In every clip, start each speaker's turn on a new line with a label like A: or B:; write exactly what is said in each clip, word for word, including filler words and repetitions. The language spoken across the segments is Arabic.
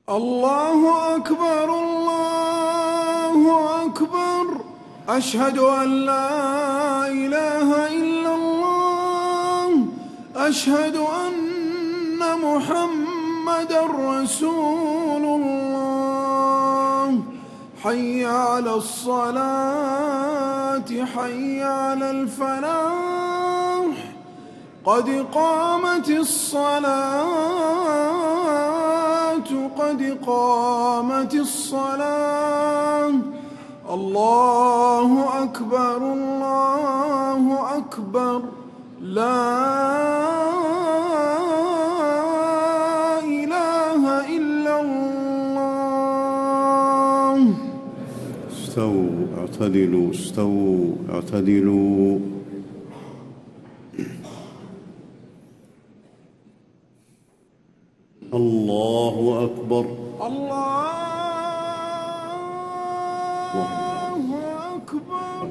A: الله أكبر الله أكبر أشهد أن لا إله إلا الله أشهد أن محمدًا رسول الله حي على الصلاة حي على الفلاح قد قامت الصلاة قد قامت الصلاة الله أكبر الله أكبر لا إله إلا الله.
B: استووا اعتدلوا استووا اعتدلوا. الله أكبر
A: الله أكبر.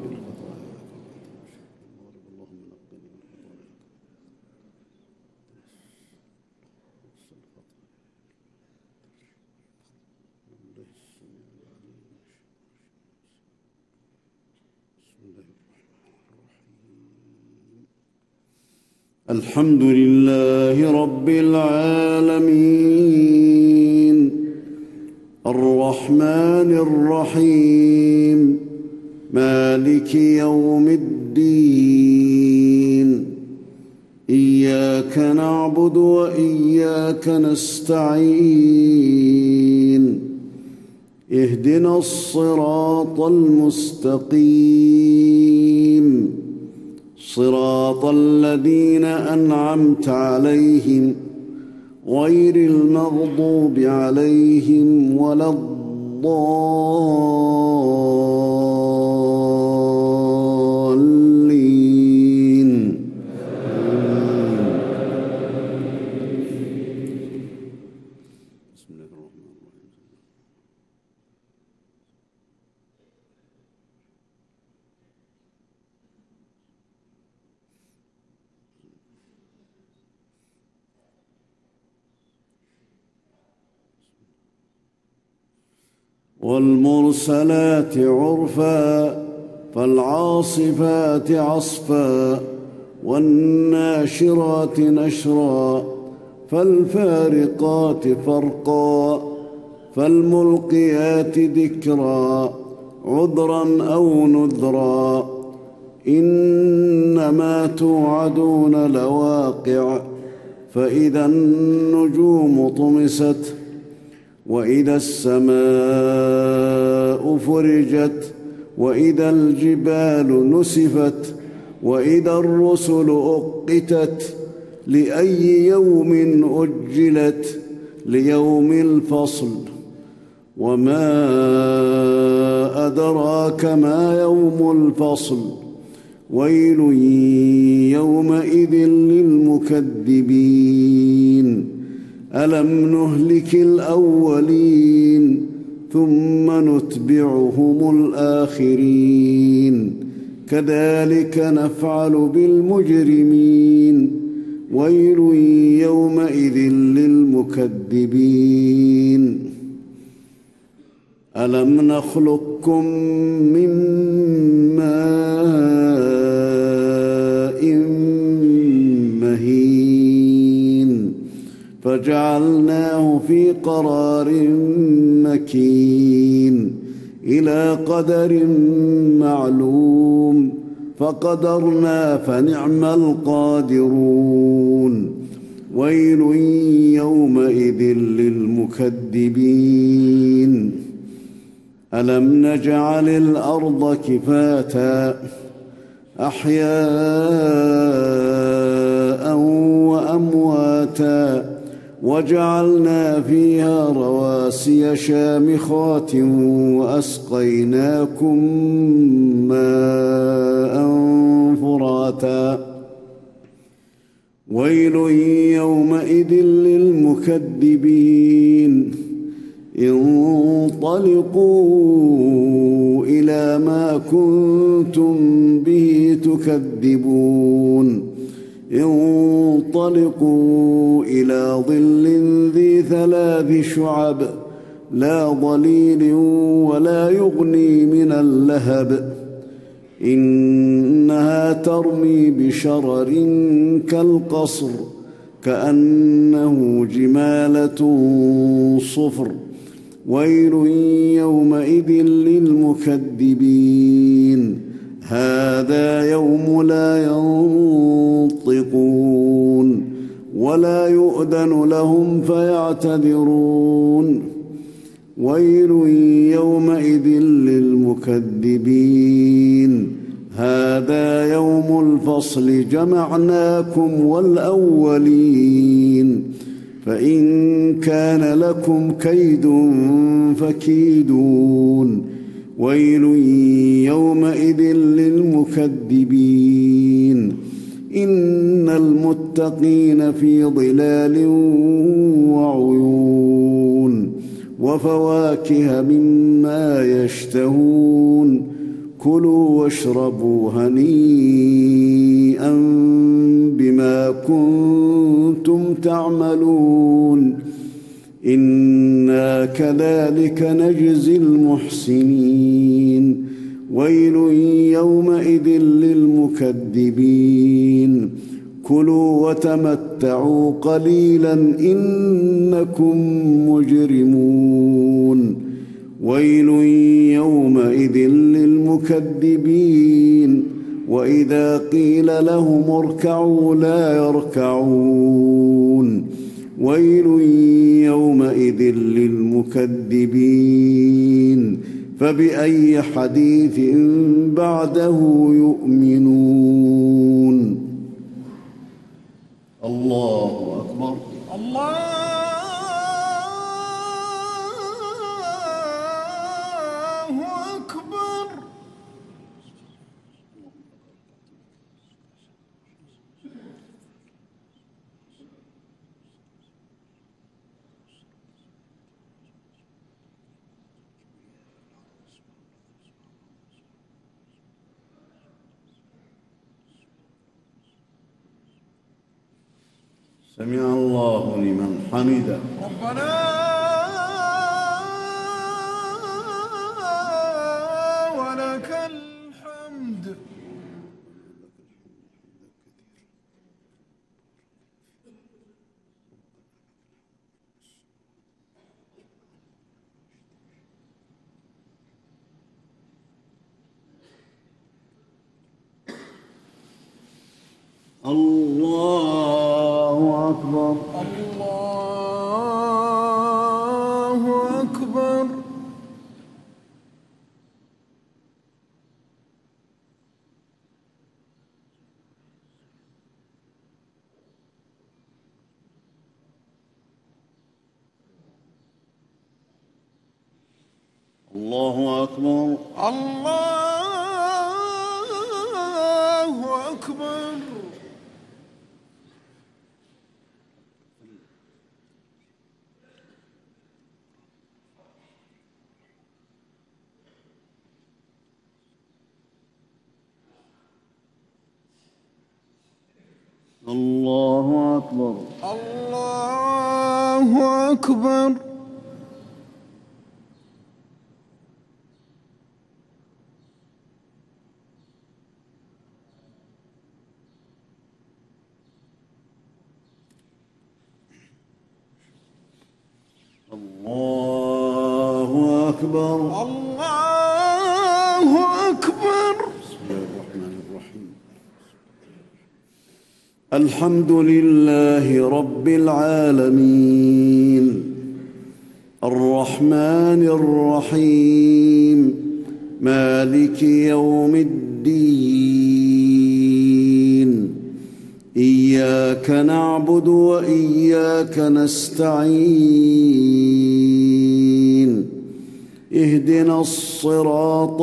B: الحمد لله رب العالمين الرحمن الرحيم مالك يوم الدين إياك نعبد وإياك نستعين اهدنا الصراط المستقيم صراط الذين أنعمت عليهم غير المغضوب عليهم ولا الضالين. بسم الله الرحمن الرحيم. والمرسلات عرفا فالعاصفات عصفا والناشرات نشرا فالفارقات فرقا فالملقيات ذكرا عذرا أو نذرا إنما توعدون لواقع فإذا النجوم طمست وإذا السماء فرجت وإذا الجبال نسفت وإذا الرسل أقتت لأي يوم أجلت ليوم الفصل وما أدراك ما يوم الفصل ويل يومئذ للمكذبين ألم نهلك الأولين ثم نتبعهم الآخرين كذلك نفعل بالمجرمين ويل يومئذ للمكذبين ألم نخلقكم من ماء مهين فجعلناه في قرار مكين إلى قدر معلوم فقدرنا فنعم القادرون ويل يومئذ للمكذبين ألم نجعل الأرض كفاتا أحياء وأمواتا وجعلنا فيها رواسي شامخات وأسقيناكم ماء فراتا ويل يومئذ للمكذبين انطلقوا إلى ما كنتم به تكذبون انطلقوا انطلقوا إلى ظل ذي ثلاث شعب لا ظليل ولا يغني من اللهب إنها ترمي بشرر كالقصر كأنه جمالة صفر ويل يومئذ للمكذبين هذا يوم لا ينطقون ولا يؤذن لهم فيعتذرون ويل يومئذ للمكذبين هذا يوم الفصل جمعناكم والأولين فإن كان لكم كيد فكيدون ويل يومئذ للمكذبين إن المتقين في ظلال وعيون وفواكه مما يشتهون كلوا واشربوا هنيئا بما كنتم تعملون إنا كذلك نجزي المحسنين ويل يومئذ للمكذبين كلوا وتمتعوا قليلا إنكم مجرمون ويل يومئذ للمكذبين وإذا قيل لهم اركعوا لا يركعون ويل يومئذ للمكذبين فبأي حديث بعده يؤمنون الله أكبر
A: الله أكبر
B: سمع الله لمن حمده
A: ربنا ولك الحمد
B: الله أكبر
A: الله أكبر
B: الله أكبر
A: الله أكبر
B: الله أكبر
A: الله أكبر
B: الله أكبر
A: الله أكبر
B: بسم الله الرحمن الرحيم الحمد لله رب العالمين الرحمن الرحيم مالك يوم الدين إياك نعبد وإياك نستعين اهدنا الصراط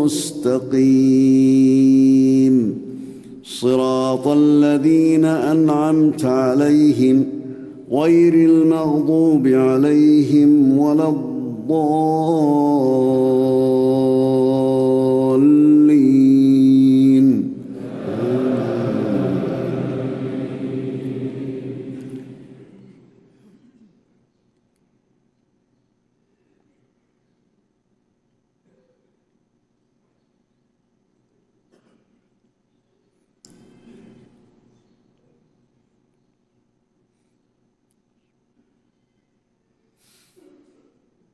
B: المستقيم صراط الذين أنعمت عليهم غير المغضوب عليهم ولا الضالين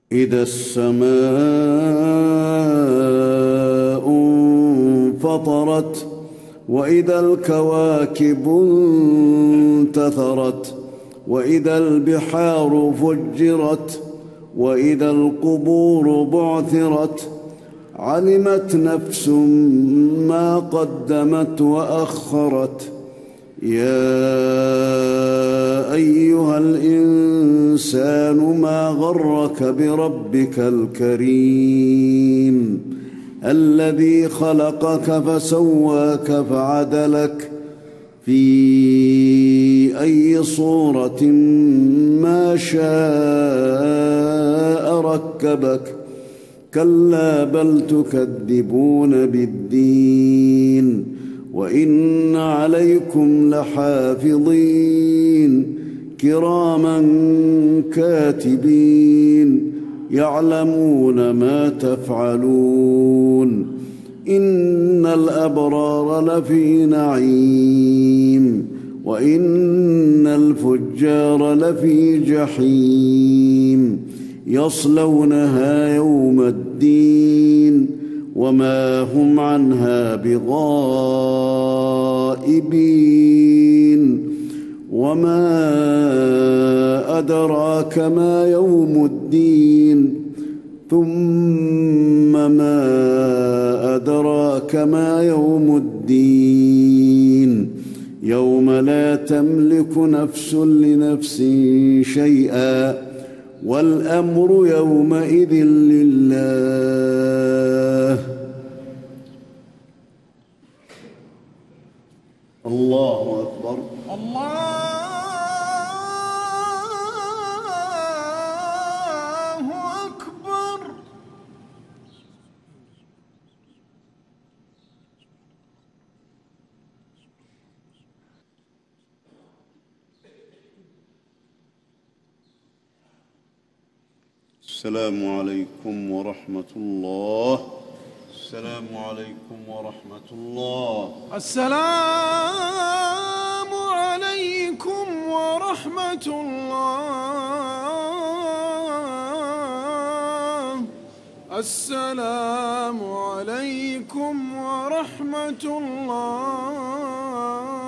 B: إذا السماء انفطرت وإذا الكواكب انتثرت وإذا البحار فجرت وإذا القبور بعثرت علمت نفس ما قدمت وأخرت يا أيها الإنسان ما غرك بربك الكريم الذي خلقك فسواك فعدلك في أي صورة ما شاء ركبك كلا بل تكذبون بالدين وإن عليكم لحافظين كراما كاتبين يعلمون ما تفعلون إن الأبرار لفي نعيم وإن الفجار لفي جحيم يصلونها يوم الدين وما هم عنها بغائبين وما أدراك ما يوم الدين ثم ما أدراك ما يوم الدين يوم لا تملك نفس لنفس شيئا والأمر يومئذ لله. الله أكبر.
A: الله أكبر.
B: السلام عليكم ورحمة الله. السلام عليكم ورحمة الله.
A: السلام عليكم ورحمة الله. السلام عليكم ورحمة الله.